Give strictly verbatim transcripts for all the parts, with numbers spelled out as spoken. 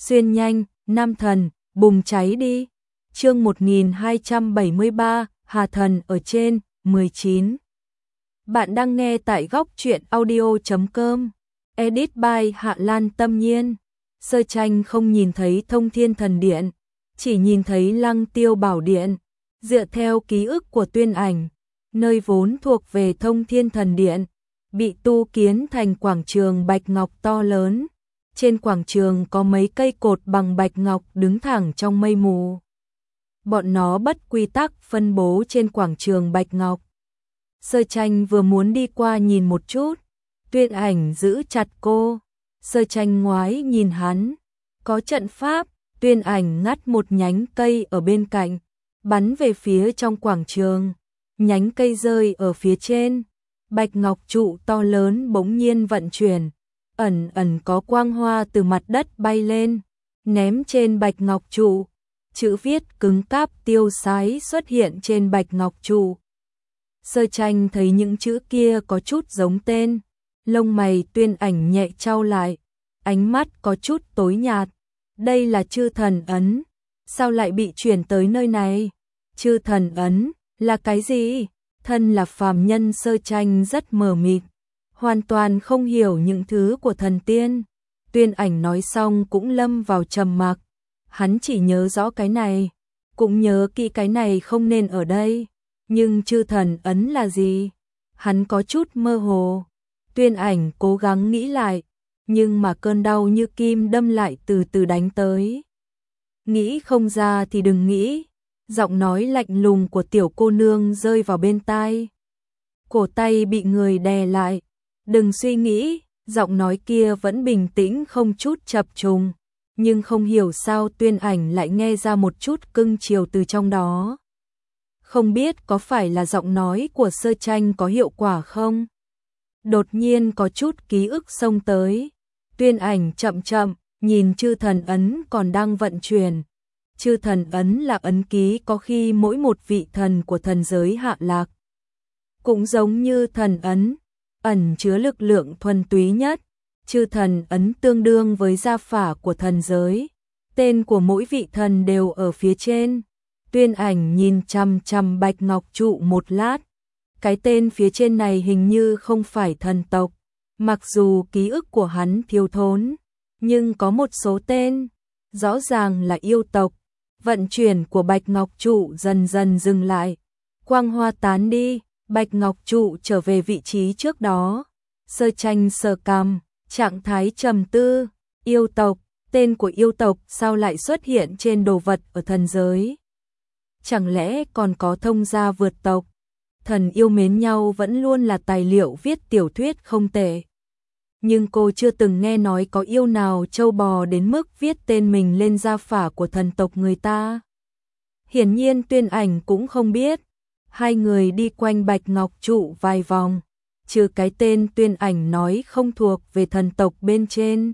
xuyên nhanh, nam thần, bùng cháy đi. Chương một nghìn hai trăm bảy mươi ba, Hà thần ở trên, mười chín. Bạn đang nghe tại góc truyện audio chấm com. Edit by Hạ Lan Tâm Nhiên. Sơ tranh không nhìn thấy Thông Thiên Thần Điện, chỉ nhìn thấy Lăng Tiêu Bảo Điện. Dựa theo ký ức của Tuyên Ảnh, nơi vốn thuộc về Thông Thiên Thần Điện, bị tu kiến thành quảng trường bạch ngọc to lớn. Trên quảng trường có mấy cây cột bằng bạch ngọc đứng thẳng trong mây mù. Bọn nó bất quy tắc phân bố trên quảng trường bạch ngọc. Sơ tranh vừa muốn đi qua nhìn một chút, Tuyên Ảnh giữ chặt cô. Sơ tranh ngoái nhìn hắn. Có trận pháp. Tuyên Ảnh ngắt một nhánh cây ở bên cạnh, bắn về phía trong quảng trường. Nhánh cây rơi ở phía trên. Bạch ngọc trụ to lớn bỗng nhiên vận chuyển. Ẩn ẩn có quang hoa từ mặt đất bay lên, ném trên bạch ngọc trụ. Chữ viết cứng cáp tiêu sái xuất hiện trên bạch ngọc trụ. Sơ tranh thấy những chữ kia có chút giống tên. Lông mày Tuyên Ảnh nhẹ chau lại, ánh mắt có chút tối nhạt. Đây là chư thần ấn, sao lại bị chuyển tới nơi này? Chư thần ấn là cái gì? Thân là phàm nhân, sơ tranh rất mờ mịt, hoàn toàn không hiểu những thứ của thần tiên. Tuyên Ảnh nói xong cũng lâm vào trầm mặc. Hắn chỉ nhớ rõ cái này, cũng nhớ kỹ cái này không nên ở đây. Nhưng chư thần ấn là gì? Hắn có chút mơ hồ. Tuyên Ảnh cố gắng nghĩ lại, nhưng mà cơn đau như kim đâm lại từ từ đánh tới. Nghĩ không ra thì đừng nghĩ. Giọng nói lạnh lùng của tiểu cô nương rơi vào bên tai. Cổ tay bị người đè lại. Đừng suy nghĩ. Giọng nói kia vẫn bình tĩnh không chút chập trùng, nhưng không hiểu sao Tuyên Ảnh lại nghe ra một chút cưng chiều từ trong đó. Không biết có phải là giọng nói của sơ tranh có hiệu quả không? Đột nhiên có chút ký ức xông tới. Tuyên Ảnh chậm chậm nhìn chư thần ấn còn đang vận chuyển. Chư thần ấn là ấn ký có khi mỗi một vị thần của thần giới hạ lạc. Cũng giống như thần ấn, ẩn chứa lực lượng thuần túy nhất. Chư thần ấn tương đương với gia phả của thần giới. Tên của mỗi vị thần đều ở phía trên. Tuyên Ảnh nhìn chằm chằm bạch ngọc trụ một lát. Cái tên phía trên này hình như không phải thần tộc. Mặc dù ký ức của hắn thiếu thốn, nhưng có một số tên rõ ràng là yêu tộc. Vận chuyển của bạch ngọc trụ dần dần dừng lại. Quang hoa tán đi, bạch ngọc trụ trở về vị trí trước đó. Sơ tranh sờ cằm, trạng thái trầm tư. Yêu tộc, tên của yêu tộc sao lại xuất hiện trên đồ vật ở thần giới? Chẳng lẽ còn có thông gia vượt tộc? Thần yêu mến nhau vẫn luôn là tài liệu viết tiểu thuyết không tệ. Nhưng cô chưa từng nghe nói có yêu nào trâu bò đến mức viết tên mình lên gia phả của thần tộc người ta. Hiển nhiên Tuyên Ảnh cũng không biết. Hai người đi quanh bạch ngọc trụ vài vòng. Trừ cái tên Tuyên Ảnh nói không thuộc về thần tộc bên trên,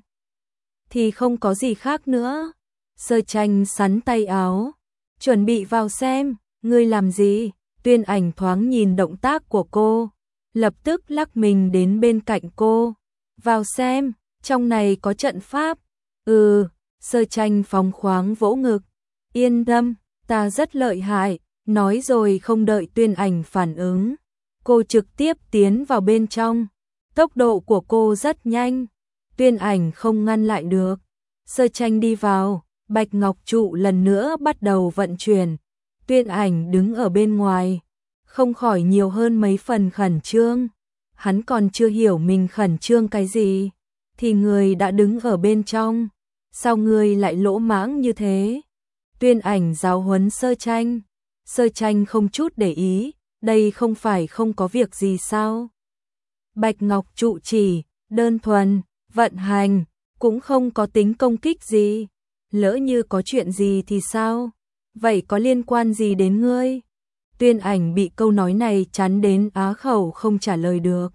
thì không có gì khác nữa. Sơ tranh sắn tay áo, chuẩn bị vào xem. Ngươi làm gì? Tuyên Ảnh thoáng nhìn động tác của cô, lập tức lắc mình đến bên cạnh cô. Vào xem, trong này có trận pháp. Ừ, sơ tranh phóng khoáng vỗ ngực. Yên tâm, ta rất lợi hại. Nói rồi không đợi Tuyên Ảnh phản ứng, cô trực tiếp tiến vào bên trong. Tốc độ của cô rất nhanh, Tuyên Ảnh không ngăn lại được. Sơ tranh đi vào, bạch ngọc trụ lần nữa bắt đầu vận chuyển. Tuyên Ảnh đứng ở bên ngoài, không khỏi nhiều hơn mấy phần khẩn trương. Hắn còn chưa hiểu mình khẩn trương cái gì, thì người đã đứng ở bên trong. Sao người lại lỗ mãng như thế? Tuyên Ảnh giáo huấn sơ tranh. Sơ tranh không chút để ý, đây không phải không có việc gì sao? Bạch ngọc trụ chỉ đơn thuần vận hành, cũng không có tính công kích gì. Lỡ như có chuyện gì thì sao? Vậy có liên quan gì đến ngươi? Tuyên Ảnh bị câu nói này chán đến á khẩu không trả lời được.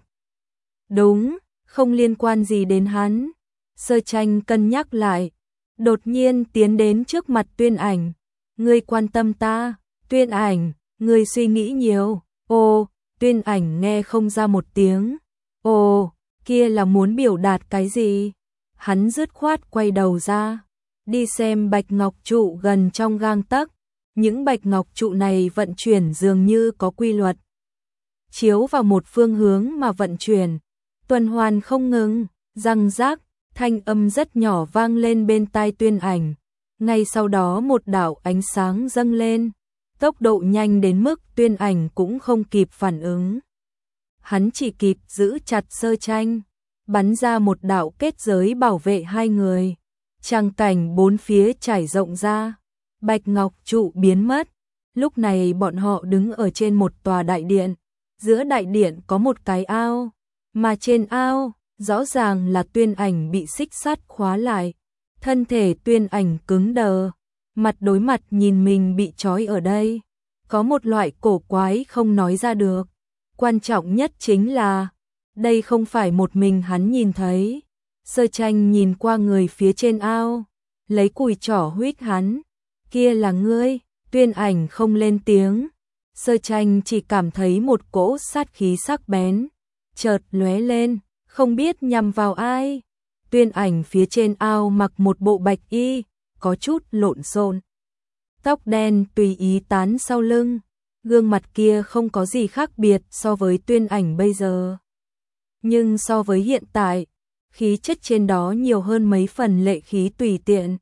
Đúng, không liên quan gì đến hắn. Sơ tranh cân nhắc lại, đột nhiên tiến đến trước mặt Tuyên Ảnh. Ngươi quan tâm ta? Tuyên Ảnh, ngươi suy nghĩ nhiều. Ồ, Tuyên Ảnh nghe không ra một tiếng. Ồ, kia là muốn biểu đạt cái gì? Hắn dứt khoát quay đầu ra. đi xem bạch ngọc trụ gần trong gang tấc. Những bạch ngọc trụ này vận chuyển dường như có quy luật. Chiếu vào một phương hướng mà vận chuyển, tuần hoàn không ngừng, răng rác, thanh âm rất nhỏ vang lên bên tai Tuyên Ảnh. Ngay sau đó một đạo ánh sáng dâng lên, tốc độ nhanh đến mức Tuyên Ảnh cũng không kịp phản ứng. Hắn chỉ kịp giữ chặt Sơ Tranh, bắn ra một đạo kết giới bảo vệ hai người. Tràng cảnh bốn phía trải rộng ra, bạch ngọc trụ biến mất. Lúc này bọn họ đứng ở trên một tòa đại điện, giữa đại điện có một cái ao, mà trên ao, rõ ràng là Tuyên Ảnh bị xích sắt khóa lại. Thân thể Tuyên Ảnh cứng đờ, mặt đối mặt nhìn mình bị trói ở đây. Có một loại cổ quái không nói ra được. Quan trọng nhất chính là, đây không phải một mình hắn nhìn thấy. Sơ Tranh nhìn qua người phía trên ao, lấy cùi trỏ huýt hắn. Kia là ngươi. Tuyên Ảnh không lên tiếng. Sơ Tranh chỉ cảm thấy một cỗ sát khí sắc bén chợt lóe lên, không biết nhằm vào ai. Tuyên Ảnh phía trên ao mặc một bộ bạch y, có chút lộn xộn. Tóc đen tùy ý tán sau lưng, gương mặt kia không có gì khác biệt so với Tuyên Ảnh bây giờ. Nhưng so với hiện tại, khí chất trên đó nhiều hơn mấy phần lệ khí tùy tiện.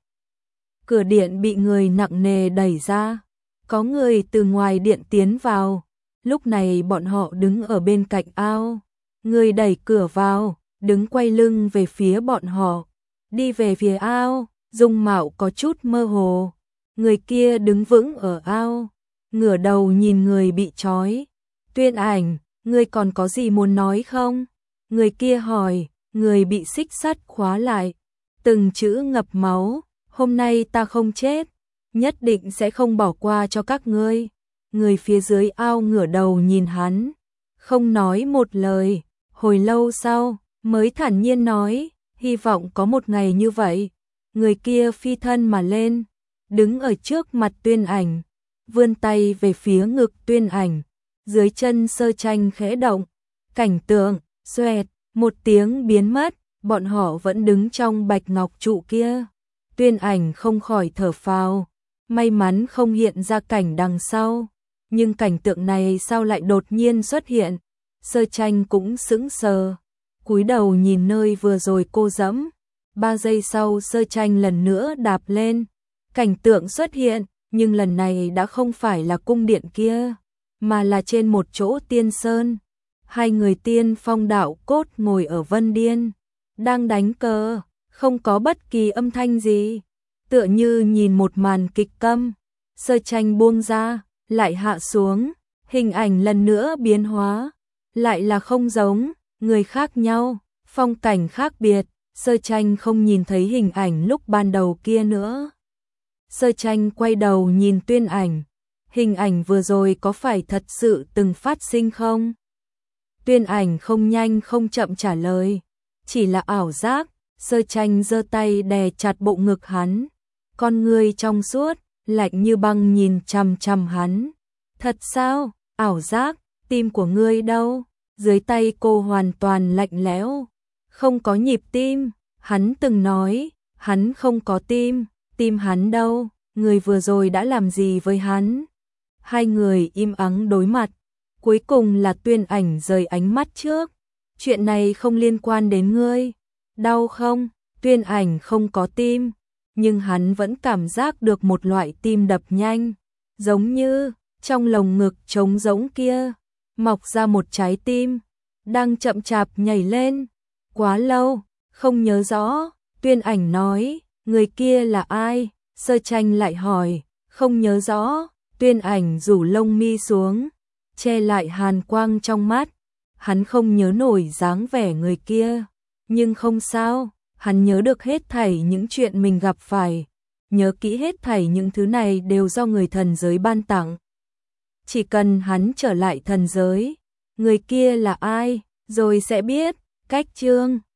Cửa điện bị người nặng nề đẩy ra, có người từ ngoài điện tiến vào. Lúc này bọn họ đứng ở bên cạnh ao, người đẩy cửa vào, đứng quay lưng về phía bọn họ, đi về phía ao, dung mạo có chút mơ hồ. Người kia đứng vững ở ao, ngửa đầu nhìn người bị trói. Tuyên Ảnh, ngươi còn có gì muốn nói không? Người kia hỏi. Người bị xích sắt khóa lại, từng chữ ngập máu. Hôm nay ta không chết, nhất định sẽ không bỏ qua cho các ngươi. Người phía dưới ao ngửa đầu nhìn hắn, không nói một lời. Hồi lâu sau, mới thản nhiên nói, hy vọng có một ngày như vậy. Người kia phi thân mà lên, đứng ở trước mặt Tuyên Ảnh, vươn tay về phía ngực Tuyên Ảnh. Dưới chân Sơ Tranh khẽ động, cảnh tượng, xoẹt, một tiếng biến mất, bọn họ vẫn đứng trong bạch ngọc trụ kia. Tuyên Ảnh không khỏi thở phào, may mắn không hiện ra cảnh đằng sau. Nhưng cảnh tượng này sao lại đột nhiên xuất hiện? Sơ Tranh cũng sững sờ, cúi đầu nhìn nơi vừa rồi cô dẫm. Ba giây sau Sơ Tranh lần nữa đạp lên, cảnh tượng xuất hiện, nhưng lần này đã không phải là cung điện kia, mà là trên một chỗ tiên sơn. Hai người tiên phong đạo cốt ngồi ở Vân Điên, đang đánh cờ, không có bất kỳ âm thanh gì, tựa như nhìn một màn kịch câm. Sơ Tranh buông ra, lại hạ xuống, hình ảnh lần nữa biến hóa, lại là không giống, người khác nhau, phong cảnh khác biệt. Sơ Tranh không nhìn thấy hình ảnh lúc ban đầu kia nữa. Sơ Tranh quay đầu nhìn Tuyên Ảnh, hình ảnh vừa rồi có phải thật sự từng phát sinh không? Tuyên Ảnh không nhanh không chậm trả lời, chỉ là ảo giác. Sơ Tranh giơ tay đè chặt bộ ngực hắn, con ngươi trong suốt, lạnh như băng nhìn chằm chằm hắn. Thật sao? Ảo giác? Tim của ngươi đâu? Dưới tay cô hoàn toàn lạnh lẽo, không có nhịp tim. Hắn từng nói, hắn không có tim, tim hắn đâu? Người vừa rồi đã làm gì với hắn? Hai người im ắng đối mặt, cuối cùng là Tuyên Ảnh rời ánh mắt trước. Chuyện này không liên quan đến ngươi. Đau không? Tuyên Ảnh không có tim, nhưng hắn vẫn cảm giác được một loại tim đập nhanh, giống như trong lồng ngực trống rỗng kia mọc ra một trái tim, đang chậm chạp nhảy lên. Quá lâu, không nhớ rõ. Tuyên Ảnh nói, người kia là ai? Sơ Tranh lại hỏi, không nhớ rõ. Tuyên Ảnh rủ lông mi xuống, che lại hàn quang trong mắt. Hắn không nhớ nổi dáng vẻ người kia, nhưng không sao, hắn nhớ được hết thảy những chuyện mình gặp phải, nhớ kỹ hết thảy những thứ này đều do người thần giới ban tặng. Chỉ cần hắn trở lại thần giới, người kia là ai, rồi sẽ biết. Cách chương